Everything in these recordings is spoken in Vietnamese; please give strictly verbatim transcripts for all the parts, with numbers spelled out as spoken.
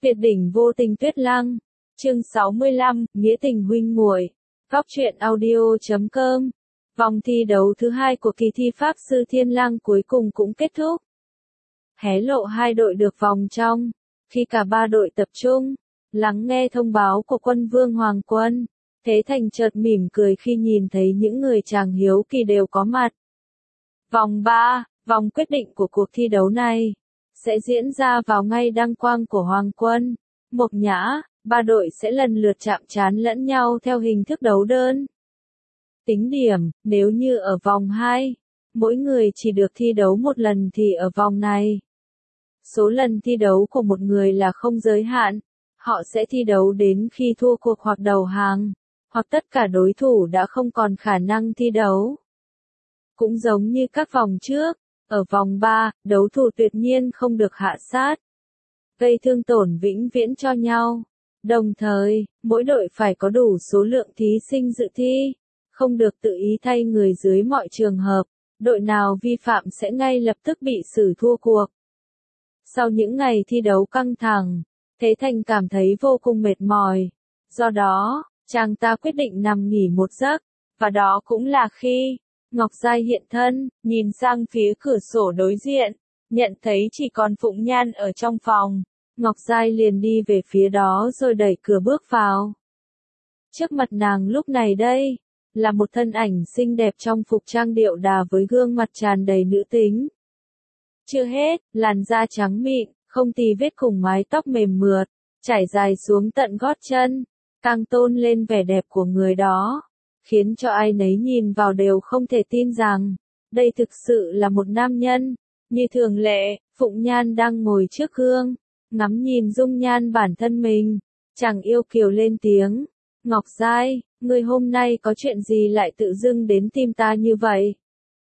Tuyệt đỉnh vô tình tuyết lăng. Chương sáu mươi lăm, nghĩa tình huynh muội. Góc truyện audio chấm com. Vòng thi đấu thứ hai của kỳ thi Pháp Sư Thiên Lăng cuối cùng cũng kết thúc. Hé lộ hai đội được vòng trong. Khi cả ba đội tập trung, lắng nghe thông báo của quân vương Hoàng Quân, Thế Thành chợt mỉm cười khi nhìn thấy những người chàng hiếu kỳ đều có mặt. Vòng ba, vòng quyết định của cuộc thi đấu này, sẽ diễn ra vào ngày đăng quang của Hoàng Quân, Mộc Nhã. Ba đội sẽ lần lượt chạm trán lẫn nhau theo hình thức đấu đơn. Tính điểm, nếu như ở vòng hai, mỗi người chỉ được thi đấu một lần thì ở vòng này, số lần thi đấu của một người là không giới hạn, họ sẽ thi đấu đến khi thua cuộc hoặc đầu hàng, hoặc tất cả đối thủ đã không còn khả năng thi đấu. Cũng giống như các vòng trước, ở vòng ba, đấu thủ tuyệt nhiên không được hạ sát, gây thương tổn vĩnh viễn cho nhau. Đồng thời, mỗi đội phải có đủ số lượng thí sinh dự thi, không được tự ý thay người dưới mọi trường hợp, đội nào vi phạm sẽ ngay lập tức bị xử thua cuộc. Sau những ngày thi đấu căng thẳng, Thế Thành cảm thấy vô cùng mệt mỏi, do đó, chàng ta quyết định nằm nghỉ một giấc, và đó cũng là khi Ngọc Giai hiện thân, nhìn sang phía cửa sổ đối diện, nhận thấy chỉ còn Phụng Nhan ở trong phòng. Ngọc Giai liền đi về phía đó rồi đẩy cửa bước vào. Trước mặt nàng lúc này đây, là một thân ảnh xinh đẹp trong phục trang điệu đà với gương mặt tràn đầy nữ tính. Chưa hết, làn da trắng mịn, không tì vết cùng mái tóc mềm mượt, trải dài xuống tận gót chân, càng tôn lên vẻ đẹp của người đó, khiến cho ai nấy nhìn vào đều không thể tin rằng, đây thực sự là một nam nhân. Như thường lệ, Phụng Nhan đang ngồi trước gương, ngắm nhìn dung nhan bản thân mình, chàng yêu kiều lên tiếng, Ngọc Giai, ngươi hôm nay có chuyện gì lại tự dưng đến tìm ta như vậy?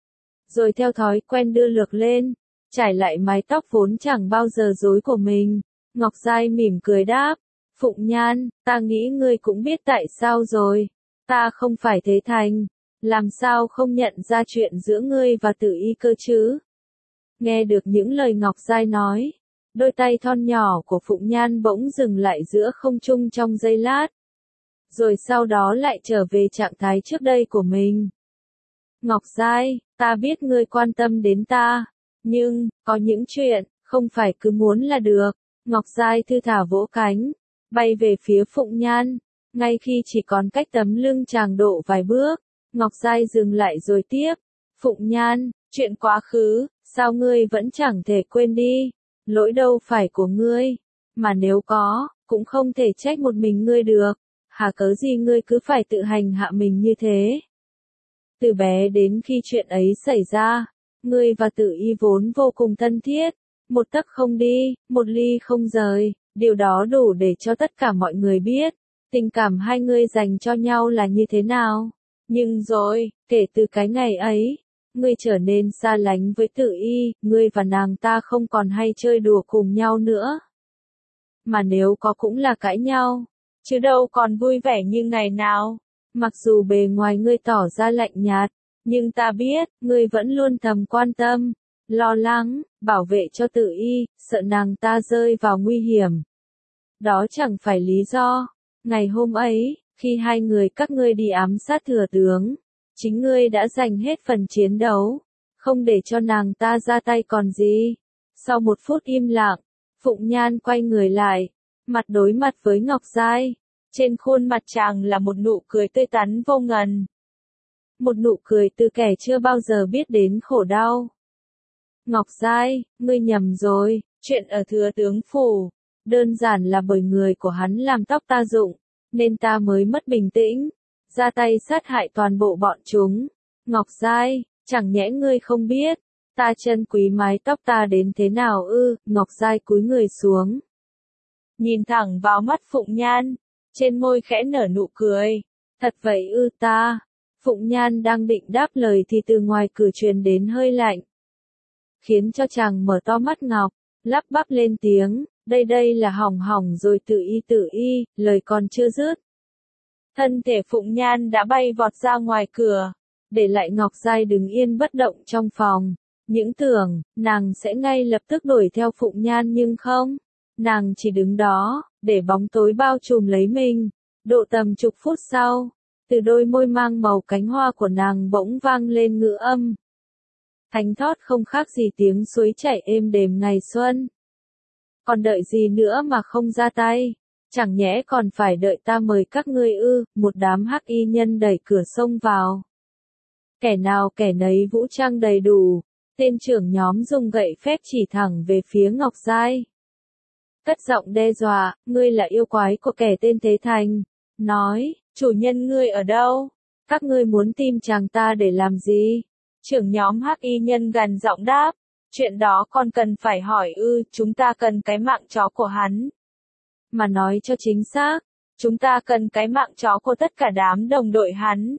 Rồi theo thói quen đưa lược lên, trải lại mái tóc vốn chẳng bao giờ rối của mình, Ngọc Giai mỉm cười đáp, Phụng Nhan, ta nghĩ ngươi cũng biết tại sao rồi, ta không phải Thế Thành, làm sao không nhận ra chuyện giữa ngươi và Tử Y cơ chứ? Nghe được những lời Ngọc Giai nói, đôi tay thon nhỏ của Phụng Nhan bỗng dừng lại giữa không trung trong giây lát. Rồi sau đó lại trở về trạng thái trước đây của mình. Ngọc Giai, ta biết ngươi quan tâm đến ta, nhưng, có những chuyện, không phải cứ muốn là được. Ngọc Giai thư thả vỗ cánh, bay về phía Phụng Nhan. Ngay khi chỉ còn cách tấm lưng chàng độ vài bước, Ngọc Giai dừng lại rồi tiếp. Phụng Nhan, chuyện quá khứ, sao ngươi vẫn chẳng thể quên đi? Lỗi đâu phải của ngươi, mà nếu có, cũng không thể trách một mình ngươi được, hả cớ gì ngươi cứ phải tự hành hạ mình như thế? Từ bé đến khi chuyện ấy xảy ra, ngươi và Tử Y vốn vô cùng thân thiết, một tấc không đi, một ly không rời, điều đó đủ để cho tất cả mọi người biết, tình cảm hai ngươi dành cho nhau là như thế nào. Nhưng rồi, kể từ cái ngày ấy, ngươi trở nên xa lánh với Tử Y, ngươi và nàng ta không còn hay chơi đùa cùng nhau nữa. Mà nếu có cũng là cãi nhau, chứ đâu còn vui vẻ như ngày nào. Mặc dù bề ngoài ngươi tỏ ra lạnh nhạt, nhưng ta biết, ngươi vẫn luôn thầm quan tâm, lo lắng, bảo vệ cho Tử Y, sợ nàng ta rơi vào nguy hiểm. Đó chẳng phải lý do. Ngày hôm ấy, khi hai người các ngươi đi ám sát thừa tướng, chính ngươi đã giành hết phần chiến đấu, không để cho nàng ta ra tay còn gì. Sau một phút im lặng, Phụng Nhan quay người lại, mặt đối mặt với Ngọc Giai. Trên khuôn mặt chàng là một nụ cười tươi tắn vô ngần. Một nụ cười từ kẻ chưa bao giờ biết đến khổ đau. Ngọc Giai, ngươi nhầm rồi, chuyện ở thừa tướng phủ, đơn giản là bởi người của hắn làm tóc ta rụng, nên ta mới mất bình tĩnh, ra tay sát hại toàn bộ bọn chúng. Ngọc Giai, chẳng nhẽ ngươi không biết, ta trân quý mái tóc ta đến thế nào ư? Ngọc Giai cúi người xuống, nhìn thẳng vào mắt Phụng Nhan, trên môi khẽ nở nụ cười. Thật vậy ư? Ta. Phụng Nhan đang định đáp lời thì từ ngoài cửa truyền đến hơi lạnh, khiến cho chàng mở to mắt ngọc, lắp bắp lên tiếng, đây đây là hỏng hỏng rồi Tử Y Tử Y, lời còn chưa dứt. Thân thể Phụng Nhan đã bay vọt ra ngoài cửa, để lại Ngọc Giai đứng yên bất động trong phòng. Những tưởng, nàng sẽ ngay lập tức đuổi theo Phụng Nhan nhưng không. nàng chỉ đứng đó, để bóng tối bao trùm lấy mình. Độ tầm chục phút sau, từ đôi môi mang màu cánh hoa của nàng bỗng vang lên ngữ âm. Thánh thót không khác gì tiếng suối chảy êm đềm ngày xuân. Còn đợi gì nữa mà không ra tay? Chẳng nhẽ còn phải đợi ta mời các ngươi ư? Một đám hắc y nhân đẩy cửa xông vào. Kẻ nào kẻ nấy vũ trang đầy đủ, tên trưởng nhóm dùng gậy phép chỉ thẳng về phía Ngọc Giai. Cất giọng đe dọa, ngươi là yêu quái của kẻ tên Thế Thành. Nói, chủ nhân ngươi ở đâu? Các ngươi muốn tìm chàng ta để làm gì? Trưởng nhóm hắc y nhân gằn giọng đáp, chuyện đó còn cần phải hỏi ư, chúng ta cần cái mạng chó của hắn. Mà nói cho chính xác, chúng ta cần cái mạng chó của tất cả đám đồng đội hắn.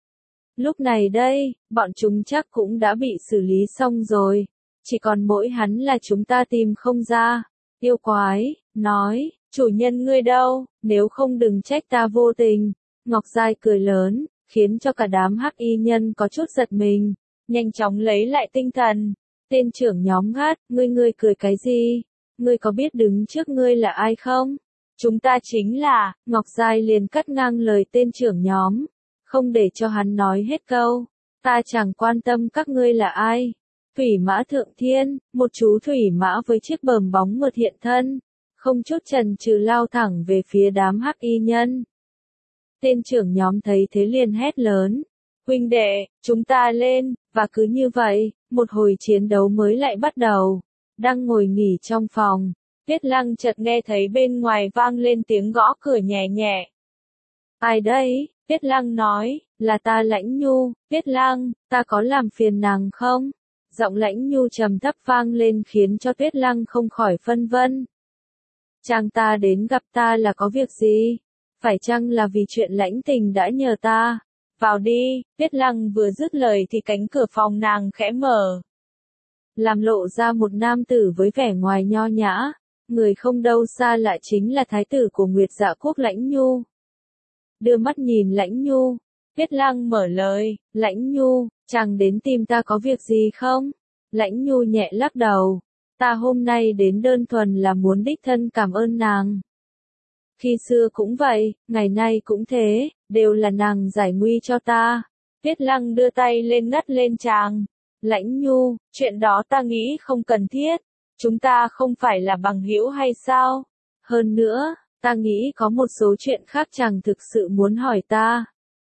Lúc này đây, bọn chúng chắc cũng đã bị xử lý xong rồi, chỉ còn mỗi hắn là chúng ta tìm không ra. Yêu quái, nói, chủ nhân ngươi đâu, nếu không đừng trách ta vô tình. Ngọc Giai cười lớn, khiến cho cả đám hắc y nhân có chút giật mình, nhanh chóng lấy lại tinh thần. Tên trưởng nhóm gắt, ngươi ngươi cười cái gì? Ngươi có biết đứng trước ngươi là ai không? Chúng ta chính là, Ngọc Giai liền cắt ngang lời tên trưởng nhóm, không để cho hắn nói hết câu. Ta chẳng quan tâm các ngươi là ai. Thủy mã thượng thiên, một chú thủy mã với chiếc bờm bóng mượt hiện thân, không chút chần chừ lao thẳng về phía đám hắc y nhân. Tên trưởng nhóm thấy thế liền hét lớn, huynh đệ, chúng ta lên, và cứ như vậy, một hồi chiến đấu mới lại bắt đầu. Đang ngồi nghỉ trong phòng, Tuyết Lăng chợt nghe thấy bên ngoài vang lên tiếng gõ cửa nhẹ nhẹ. Ai đấy? Tuyết Lăng nói, là ta Lãnh Nhu. Tuyết Lăng, ta có làm phiền nàng không? Giọng Lãnh Nhu trầm thấp vang lên khiến cho Tuyết Lăng không khỏi phân vân. Chàng ta đến gặp ta là có việc gì? Phải chăng là vì chuyện Lãnh Tình đã nhờ ta? Vào đi. Tuyết Lăng vừa dứt lời thì cánh cửa phòng nàng khẽ mở, làm lộ ra một nam tử với vẻ ngoài nho nhã, người không đâu xa lạ chính là thái tử của Nguyệt Dạ Quốc Lãnh Nhu. Đưa mắt nhìn Lãnh Nhu, Tuyết Lăng mở lời, Lãnh Nhu, chàng đến tìm ta có việc gì không? Lãnh Nhu nhẹ lắc đầu, ta hôm nay đến đơn thuần là muốn đích thân cảm ơn nàng. Khi xưa cũng vậy, ngày nay cũng thế, đều là nàng giải nguy cho ta. Tuyết Lăng đưa tay lên ngắt lên chàng. Lãnh Nhu, chuyện đó ta nghĩ không cần thiết. Chúng ta không phải là bằng hữu hay sao? Hơn nữa, ta nghĩ có một số chuyện khác chàng thực sự muốn hỏi ta.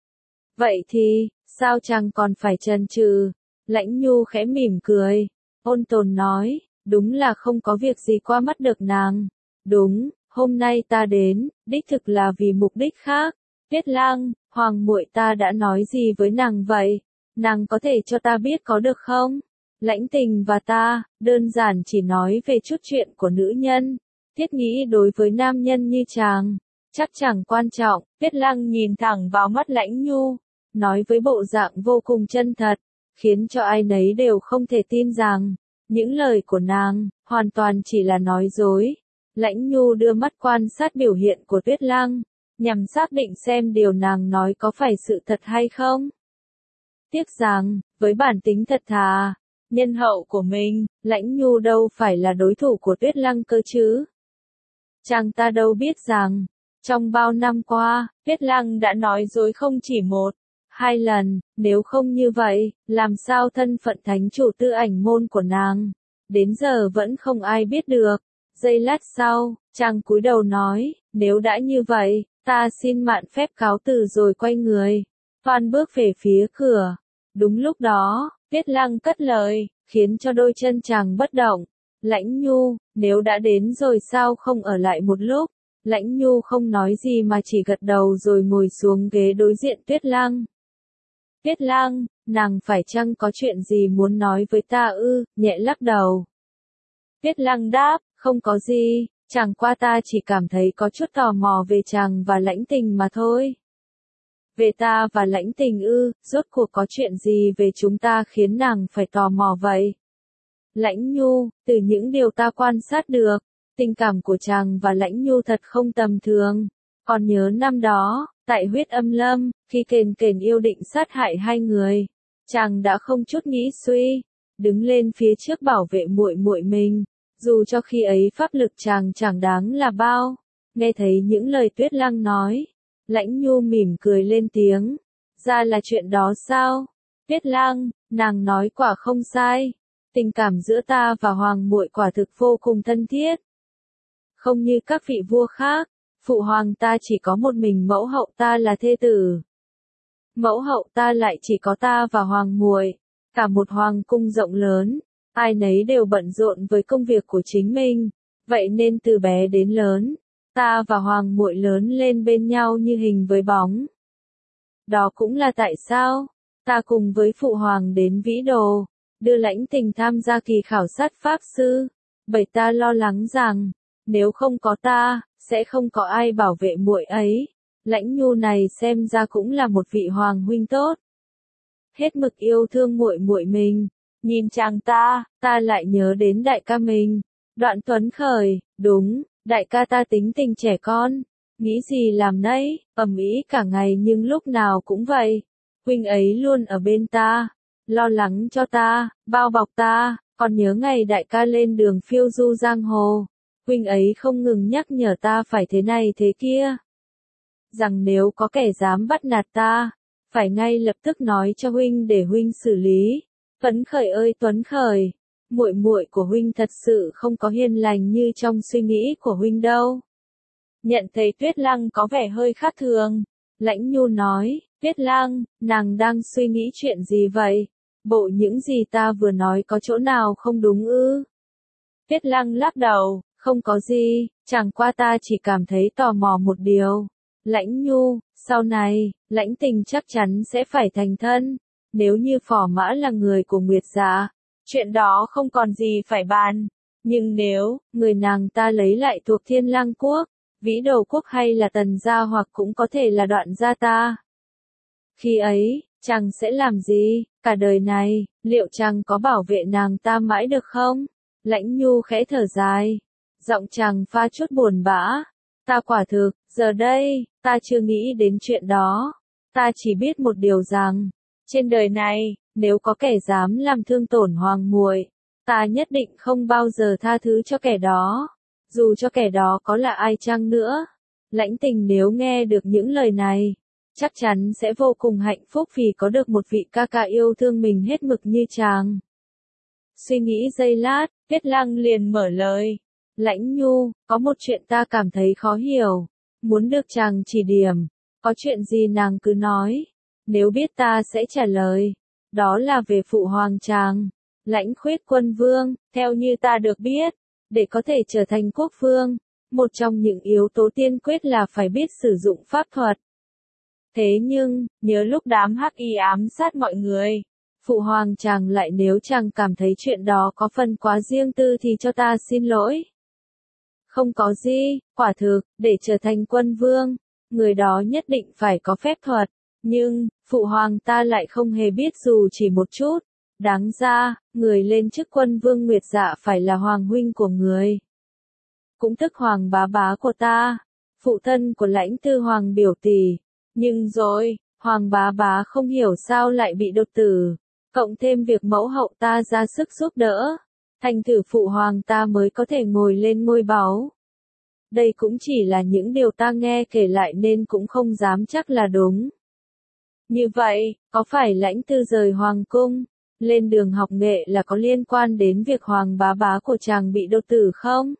Vậy thì, sao chàng còn phải chần chừ? Lãnh Nhu khẽ mỉm cười, ôn tồn nói, đúng là không có việc gì qua mắt được nàng. Đúng, hôm nay ta đến, đích thực là vì mục đích khác. Tuyết Lăng, hoàng muội ta đã nói gì với nàng vậy? Nàng có thể cho ta biết có được không? Lãnh Tình và ta, đơn giản chỉ nói về chút chuyện của nữ nhân. Thiết nghĩ đối với nam nhân như chàng, chắc chẳng quan trọng. Tuyết Lăng nhìn thẳng vào mắt Lãnh Nhu, nói với bộ dạng vô cùng chân thật, khiến cho ai nấy đều không thể tin rằng, những lời của nàng, hoàn toàn chỉ là nói dối. Lãnh Nhu đưa mắt quan sát biểu hiện của Tuyết Lăng, nhằm xác định xem điều nàng nói có phải sự thật hay không. Tiếc rằng, với bản tính thật thà, nhân hậu của mình, Lãnh Nhu đâu phải là đối thủ của Tuyết Lăng cơ chứ. Chàng ta đâu biết rằng, trong bao năm qua, Tuyết Lăng đã nói dối không chỉ một, hai lần, nếu không như vậy, làm sao thân phận thánh chủ Tư Ảnh môn của nàng, đến giờ vẫn không ai biết được. Giây lát sau, chàng cúi đầu nói, nếu đã như vậy, ta xin mạn phép cáo từ rồi quay người, toan bước về phía cửa. Đúng lúc đó, Tuyết Lăng cất lời, khiến cho đôi chân chàng bất động. Lãnh Nhu, nếu đã đến rồi sao không ở lại một lúc? Lãnh Nhu không nói gì mà chỉ gật đầu rồi ngồi xuống ghế đối diện Tuyết Lăng. Tuyết Lăng, nàng phải chăng có chuyện gì muốn nói với ta ư? Nhẹ lắc đầu. Tuyết Lăng đáp, không có gì, chẳng qua ta chỉ cảm thấy có chút tò mò về chàng và Lãnh Tình mà thôi. Về ta và Lãnh Tình ư, rốt cuộc có chuyện gì về chúng ta khiến nàng phải tò mò vậy? Lãnh Nhu, từ những điều ta quan sát được, tình cảm của chàng và Lãnh Nhu thật không tầm thường. Còn nhớ năm đó, tại Huyết Âm Lâm, khi Kền Kền yêu định sát hại hai người, chàng đã không chút nghĩ suy, đứng lên phía trước bảo vệ muội muội mình, dù cho khi ấy pháp lực chàng chẳng đáng là bao. Nghe thấy những lời Tuyết Lăng nói, Lãnh Nhu mỉm cười lên tiếng, ra là chuyện đó sao? Tuyết Lăng, nàng nói quả không sai, tình cảm giữa ta và hoàng muội quả thực vô cùng thân thiết. Không như các vị vua khác, phụ hoàng ta chỉ có một mình mẫu hậu ta là thê tử. Mẫu hậu ta lại chỉ có ta và hoàng muội, cả một hoàng cung rộng lớn, ai nấy đều bận rộn với công việc của chính mình, vậy nên từ bé đến lớn, ta và hoàng muội lớn lên bên nhau như hình với bóng. Đó cũng là tại sao, ta cùng với phụ hoàng đến Vĩ Đồ, đưa Lãnh Tình tham gia kỳ khảo sát pháp sư, bởi ta lo lắng rằng, nếu không có ta, sẽ không có ai bảo vệ muội ấy. Lãnh Nhu này xem ra cũng là một vị hoàng huynh tốt. Hết mực yêu thương muội muội mình, nhìn chàng ta, ta lại nhớ đến đại ca mình. Đoạn Tuấn khởi, đúng, đại ca ta tính tình trẻ con, nghĩ gì làm nấy, ầm ĩ cả ngày nhưng lúc nào cũng vậy. Huynh ấy luôn ở bên ta, lo lắng cho ta, bao bọc ta, còn nhớ ngày đại ca lên đường phiêu du giang hồ. Huynh ấy không ngừng nhắc nhở ta phải thế này thế kia. Rằng nếu có kẻ dám bắt nạt ta, phải ngay lập tức nói cho huynh để huynh xử lý. Tuấn Khởi ơi Tuấn Khởi, muội muội của huynh thật sự không có hiền lành như trong suy nghĩ của huynh đâu. Nhận thấy Tuyết Lăng có vẻ hơi khác thường, Lãnh Nhu nói, Tuyết Lăng, nàng đang suy nghĩ chuyện gì vậy? Bộ những gì ta vừa nói có chỗ nào không đúng ư? Tuyết Lăng lắc đầu, không có gì, chẳng qua ta chỉ cảm thấy tò mò một điều. Lãnh Nhu, sau này, Lãnh Tình chắc chắn sẽ phải thành thân. Nếu như Phò Mã là người của Nguyệt Dạ, chuyện đó không còn gì phải bàn. Nhưng nếu, người nàng ta lấy lại thuộc Thiên Lang Quốc, Vĩ Đồ Quốc hay là Tần Gia hoặc cũng có thể là Đoạn gia ta. Khi ấy, chàng sẽ làm gì, cả đời này, liệu chàng có bảo vệ nàng ta mãi được không? Lãnh Nhu khẽ thở dài, giọng chàng pha chút buồn bã. Ta quả thực, giờ đây, ta chưa nghĩ đến chuyện đó. Ta chỉ biết một điều rằng, trên đời này, nếu có kẻ dám làm thương tổn hoàng muội, ta nhất định không bao giờ tha thứ cho kẻ đó, dù cho kẻ đó có là ai chăng nữa. Lãnh Tình nếu nghe được những lời này, chắc chắn sẽ vô cùng hạnh phúc vì có được một vị ca ca yêu thương mình hết mực như chàng. Suy nghĩ giây lát, Tuyết Lăng liền mở lời. Lãnh Nhu, có một chuyện ta cảm thấy khó hiểu, muốn được chàng chỉ điểm, có chuyện gì nàng cứ nói, nếu biết ta sẽ trả lời. Đó là về phụ hoàng chàng, Lãnh Khuyết Quân Vương, theo như ta được biết, để có thể trở thành quốc vương, một trong những yếu tố tiên quyết là phải biết sử dụng pháp thuật. Thế nhưng, nhớ lúc đám hắc y ám sát mọi người, phụ hoàng chàng lại nếu chàng cảm thấy chuyện đó có phần quá riêng tư thì cho ta xin lỗi. Không có gì, quả thực, để trở thành quân vương, người đó nhất định phải có phép thuật, nhưng, phụ hoàng ta lại không hề biết dù chỉ một chút. Đáng ra, người lên chức quân vương Nguyệt Dạ phải là hoàng huynh của người. Cũng tức hoàng bá bá của ta, phụ thân của Lãnh Tư Hoàng biểu tỷ. Nhưng rồi, hoàng bá bá không hiểu sao lại bị đột tử, cộng thêm việc mẫu hậu ta ra sức giúp đỡ, thành thử phụ hoàng ta mới có thể ngồi lên ngôi báu. Đây cũng chỉ là những điều ta nghe kể lại nên cũng không dám chắc là đúng. Như vậy, có phải Lãnh Tư rời hoàng cung, lên đường học nghệ là có liên quan đến việc hoàng bá bá của chàng bị đột tử không?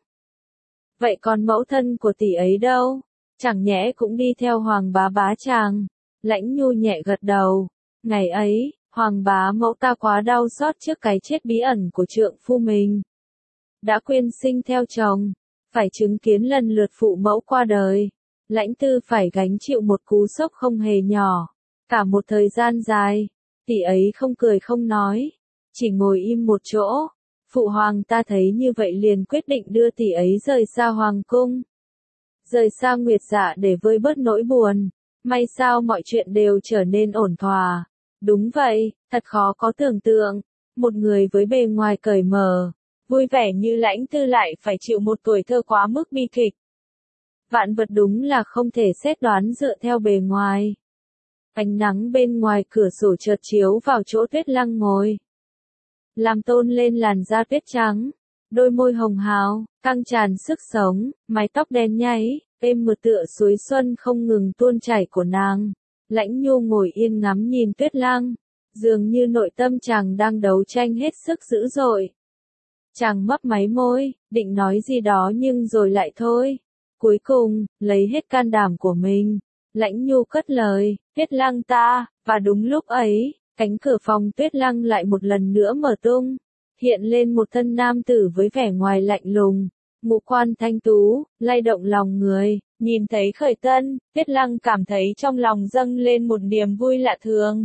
Vậy còn mẫu thân của tỷ ấy đâu? Chẳng nhẽ cũng đi theo hoàng bá bá chàng? Lãnh Nhu nhẹ gật đầu. Ngày ấy, hoàng bá mẫu ta quá đau xót trước cái chết bí ẩn của trượng phu mình. Đã quyên sinh theo chồng, phải chứng kiến lần lượt phụ mẫu qua đời. Lãnh Tư phải gánh chịu một cú sốc không hề nhỏ. Cả một thời gian dài, tỷ ấy không cười không nói, chỉ ngồi im một chỗ. Phụ hoàng ta thấy như vậy liền quyết định đưa tỷ ấy rời xa hoàng cung, rời xa Nguyệt Dạ để vơi bớt nỗi buồn. May sao mọi chuyện đều trở nên ổn thỏa. Đúng vậy, thật khó có tưởng tượng, một người với bề ngoài cởi mở, vui vẻ như Lãnh Tư lại phải chịu một tuổi thơ quá mức bi kịch. Vạn vật đúng là không thể xét đoán dựa theo bề ngoài. Ánh nắng bên ngoài cửa sổ chợt chiếu vào chỗ Tuyết Lăng ngồi, làm tôn lên làn da tuyết trắng. đôi môi hồng hào, căng tràn sức sống, mái tóc đen nháy, êm mượt tựa suối xuân không ngừng tuôn chảy của nàng. Lãnh Nhu ngồi yên ngắm nhìn Tuyết Lăng, dường như nội tâm chàng đang đấu tranh hết sức dữ dội. Chàng mấp máy môi, định nói gì đó nhưng rồi lại thôi. Cuối cùng, lấy hết can đảm của mình, Lãnh Nhu cất lời, Tuyết Lăng ta, và đúng lúc ấy, cánh cửa phòng Tuyết Lăng lại một lần nữa mở tung, hiện lên một thân nam tử với vẻ ngoài lạnh lùng, ngũ quan thanh tú, lay động lòng người. Nhìn thấy Khởi Tân, Tuyết Lăng cảm thấy trong lòng dâng lên một niềm vui lạ thường.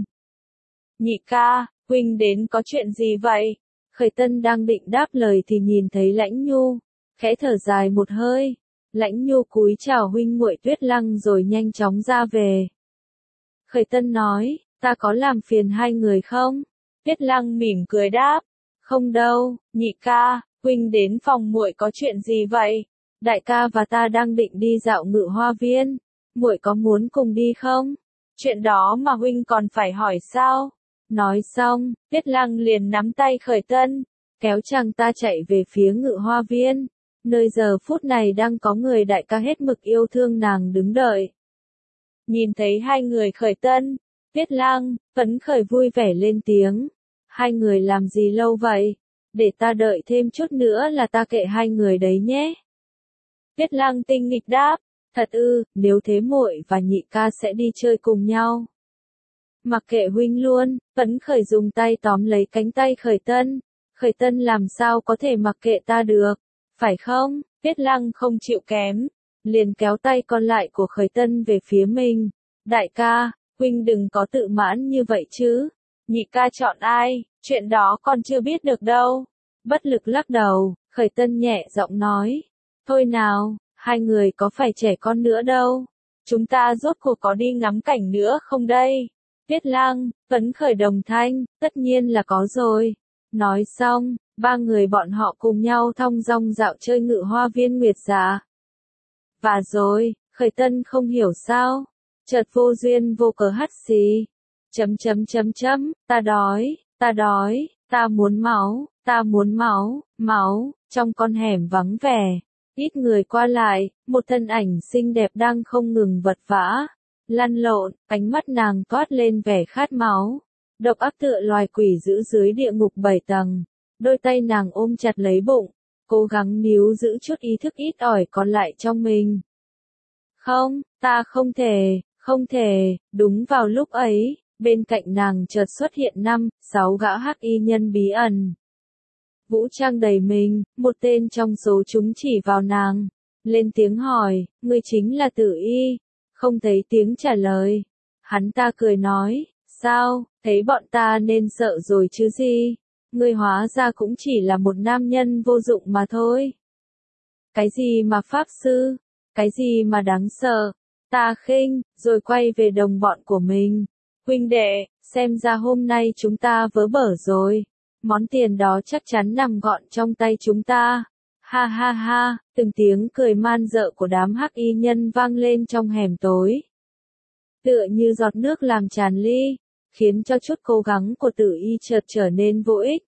Nhị ca, huynh đến có chuyện gì vậy? Khởi Tân đang định đáp lời thì nhìn thấy Lãnh Nhu, khẽ thở dài một hơi. Lãnh Nhu cúi chào huynh muội Tuyết Lăng rồi nhanh chóng ra về. Khởi Tân nói, ta có làm phiền hai người không? Tuyết Lăng mỉm cười đáp, không đâu, nhị ca, huynh đến phòng muội có chuyện gì vậy? Đại ca và ta đang định đi dạo Ngự Hoa Viên, muội có muốn cùng đi không? Chuyện đó mà huynh còn phải hỏi sao? Nói xong, Tuyết Lăng liền nắm tay Khởi Tân, kéo chàng ta chạy về phía Ngự Hoa Viên, nơi giờ phút này đang có người đại ca hết mực yêu thương nàng đứng đợi. Nhìn thấy hai người Khởi Tân, Tuyết Lăng, phấn khởi vui vẻ lên tiếng. Hai người làm gì lâu vậy? Để ta đợi thêm chút nữa là ta kệ hai người đấy nhé. Tuyết Lăng tinh nghịch đáp, thật ư, nếu thế muội và nhị ca sẽ đi chơi cùng nhau. Mặc kệ huynh luôn, phấn khởi dùng tay tóm lấy cánh tay Khởi Tân. Khởi Tân làm sao có thể mặc kệ ta được, phải không? Tuyết Lăng không chịu kém, liền kéo tay còn lại của Khởi Tân về phía mình. Đại ca, huynh đừng có tự mãn như vậy chứ. Nhị ca chọn ai, chuyện đó con chưa biết được đâu. Bất lực lắc đầu, Khởi Tân nhẹ giọng nói. Thôi nào, hai người có phải trẻ con nữa đâu. Chúng ta rốt cuộc có đi ngắm cảnh nữa không đây? Tuyết Lăng, phấn khởi đồng thanh, tất nhiên là có rồi. Nói xong, ba người bọn họ cùng nhau thong dong dạo chơi Ngự Hoa Viên Nguyệt Dạ. Và rồi, Khởi Tân không hiểu sao, chợt vô duyên vô cớ hắt xì. Chấm chấm chấm chấm, ta đói, ta đói, ta muốn máu, ta muốn máu, máu, trong con hẻm vắng vẻ. Ít người qua lại, một thân ảnh xinh đẹp đang không ngừng vật vã, lăn lộn, ánh mắt nàng toát lên vẻ khát máu. Độc ác tựa loài quỷ dữ dưới địa ngục bảy tầng, đôi tay nàng ôm chặt lấy bụng, cố gắng níu giữ chút ý thức ít ỏi còn lại trong mình. Không, ta không thể, không thể, đúng vào lúc ấy, bên cạnh nàng chợt xuất hiện năm, sáu gã hắc y nhân bí ẩn. Vũ trang đầy mình, một tên trong số chúng chỉ vào nàng, lên tiếng hỏi, ngươi chính là Tử Y, không thấy tiếng trả lời. Hắn ta cười nói, sao, thấy bọn ta nên sợ rồi chứ gì, ngươi hóa ra cũng chỉ là một nam nhân vô dụng mà thôi. Cái gì mà pháp sư, cái gì mà đáng sợ, ta khinh, rồi quay về đồng bọn của mình. Huynh đệ, xem ra hôm nay chúng ta vớ bở rồi. Món tiền đó chắc chắn nằm gọn trong tay chúng ta. Ha ha ha, từng tiếng cười man dợ của đám hắc y nhân vang lên trong hẻm tối. Tựa như giọt nước làm tràn ly, khiến cho chút cố gắng của Tử Y chợt trở nên vô ích.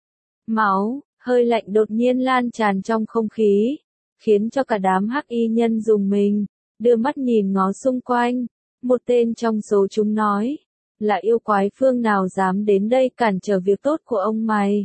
Máu, hơi lạnh đột nhiên lan tràn trong không khí, khiến cho cả đám hắc y nhân rùng mình, đưa mắt nhìn ngó xung quanh. Một tên trong số chúng nói, là yêu quái phương nào dám đến đây cản trở việc tốt của ông mày.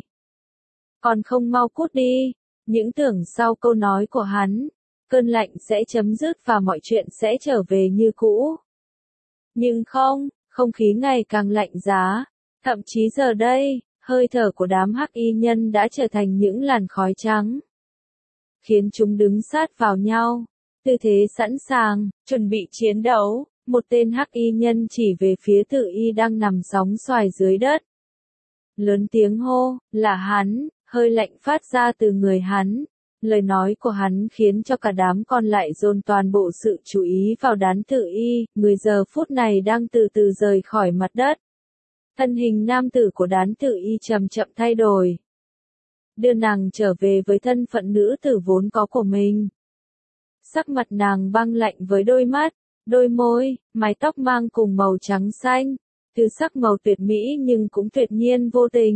Còn không mau cút đi, những tưởng sau câu nói của hắn, cơn lạnh sẽ chấm dứt và mọi chuyện sẽ trở về như cũ. Nhưng không, không khí ngày càng lạnh giá, thậm chí giờ đây, hơi thở của đám hắc y nhân đã trở thành những làn khói trắng, khiến chúng đứng sát vào nhau, tư thế sẵn sàng, chuẩn bị chiến đấu. Một tên hắc y nhân chỉ về phía Tử Y đang nằm sóng xoài dưới đất. Lớn tiếng hô, là hắn, hơi lạnh phát ra từ người hắn. Lời nói của hắn khiến cho cả đám còn lại dồn toàn bộ sự chú ý vào đám Tử Y, người giờ phút này đang từ từ rời khỏi mặt đất. Thân hình nam tử của đám Tử Y chậm chậm thay đổi, đưa nàng trở về với thân phận nữ tử vốn có của mình. Sắc mặt nàng băng lạnh với đôi mắt, đôi môi, mái tóc mang cùng màu trắng xanh, từ sắc màu tuyệt mỹ nhưng cũng tuyệt nhiên vô tình,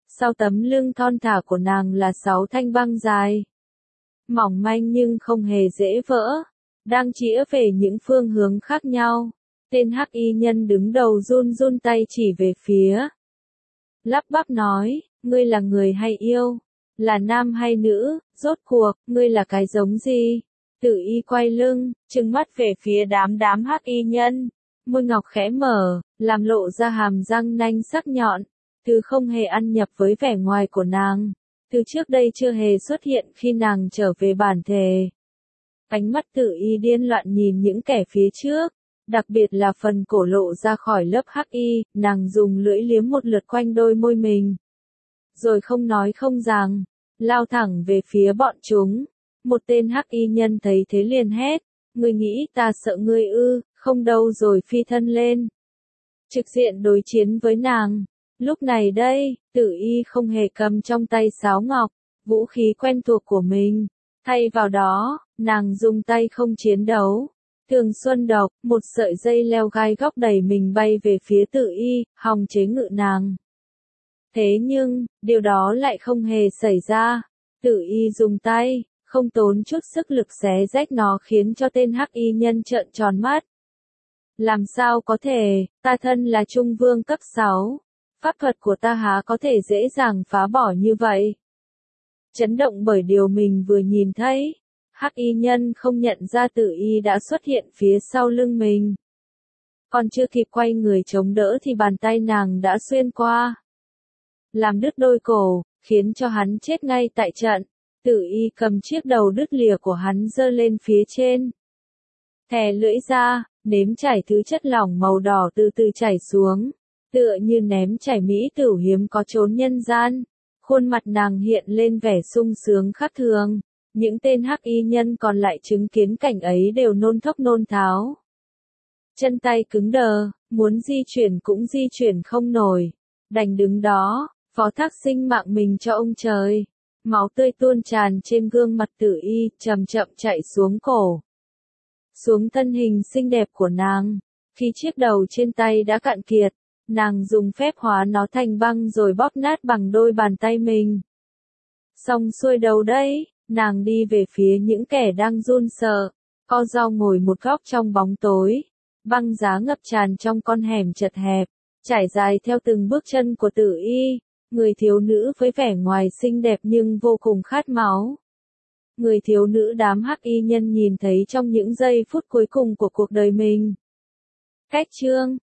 sau tấm lưng thon thả của nàng là sáu thanh băng dài. Mỏng manh nhưng không hề dễ vỡ, đang chĩa về những phương hướng khác nhau. Tên hắc y nhân đứng đầu run run tay chỉ về phía. Lắp bắp nói, ngươi là người hay yêu? Là nam hay nữ? Rốt cuộc, ngươi là cái giống gì? Tử y quay lưng, trừng mắt về phía đám đám hắc y nhân. Môi ngọc khẽ mở, làm lộ ra hàm răng nanh sắc nhọn. Từ không hề ăn nhập với vẻ ngoài của nàng. Từ trước đây chưa hề xuất hiện khi nàng trở về bản thể. Ánh mắt tử y điên loạn nhìn những kẻ phía trước. Đặc biệt là phần cổ lộ ra khỏi lớp hắc y, nàng dùng lưỡi liếm một lượt quanh đôi môi mình. Rồi không nói không rằng, lao thẳng về phía bọn chúng. Một tên hắc y nhân thấy thế liền hét, ngươi nghĩ ta sợ ngươi ư, không đâu, rồi phi thân lên. Trực diện đối chiến với nàng. Lúc này đây, tử y không hề cầm trong tay sáo ngọc, vũ khí quen thuộc của mình. Thay vào đó, nàng dùng tay không chiến đấu. Thường xuân độc, một sợi dây leo gai góc đẩy mình bay về phía tử y, hòng chế ngự nàng. Thế nhưng, điều đó lại không hề xảy ra. Tử y dùng tay, không tốn chút sức lực xé rách nó khiến cho tên hắc y nhân trợn tròn mắt. Làm sao có thể, ta thân là trung vương cấp sáu. Pháp thuật của ta há có thể dễ dàng phá bỏ như vậy. Chấn động bởi điều mình vừa nhìn thấy. Hắc y nhân không nhận ra tử y đã xuất hiện phía sau lưng mình. Còn chưa kịp quay người chống đỡ thì bàn tay nàng đã xuyên qua. Làm đứt đôi cổ, khiến cho hắn chết ngay tại trận. Tử y cầm chiếc đầu đứt lìa của hắn giơ lên phía trên. Thè lưỡi ra, nếm chảy thứ chất lỏng màu đỏ từ từ chảy xuống. Tựa như ném chảy mỹ tửu hiếm có chốn nhân gian. Khuôn mặt nàng hiện lên vẻ sung sướng khác thường. Những tên hắc y nhân còn lại chứng kiến cảnh ấy đều nôn thốc nôn tháo. Chân tay cứng đờ, muốn di chuyển cũng di chuyển không nổi. Đành đứng đó, phó thác sinh mạng mình cho ông trời. Máu tươi tuôn tràn trên gương mặt tử y, chậm chậm chạy xuống cổ. Xuống thân hình xinh đẹp của nàng. Khi chiếc đầu trên tay đã cạn kiệt, nàng dùng phép hóa nó thành băng rồi bóp nát bằng đôi bàn tay mình. Xong xuôi đầu đấy. Nàng đi về phía những kẻ đang run sợ, co ro ngồi một góc trong bóng tối. Băng giá ngập tràn trong con hẻm chật hẹp, trải dài theo từng bước chân của tử y. Người thiếu nữ với vẻ ngoài xinh đẹp nhưng vô cùng khát máu. Người thiếu nữ đám hắc y nhân nhìn thấy trong những giây phút cuối cùng của cuộc đời mình. Cách chương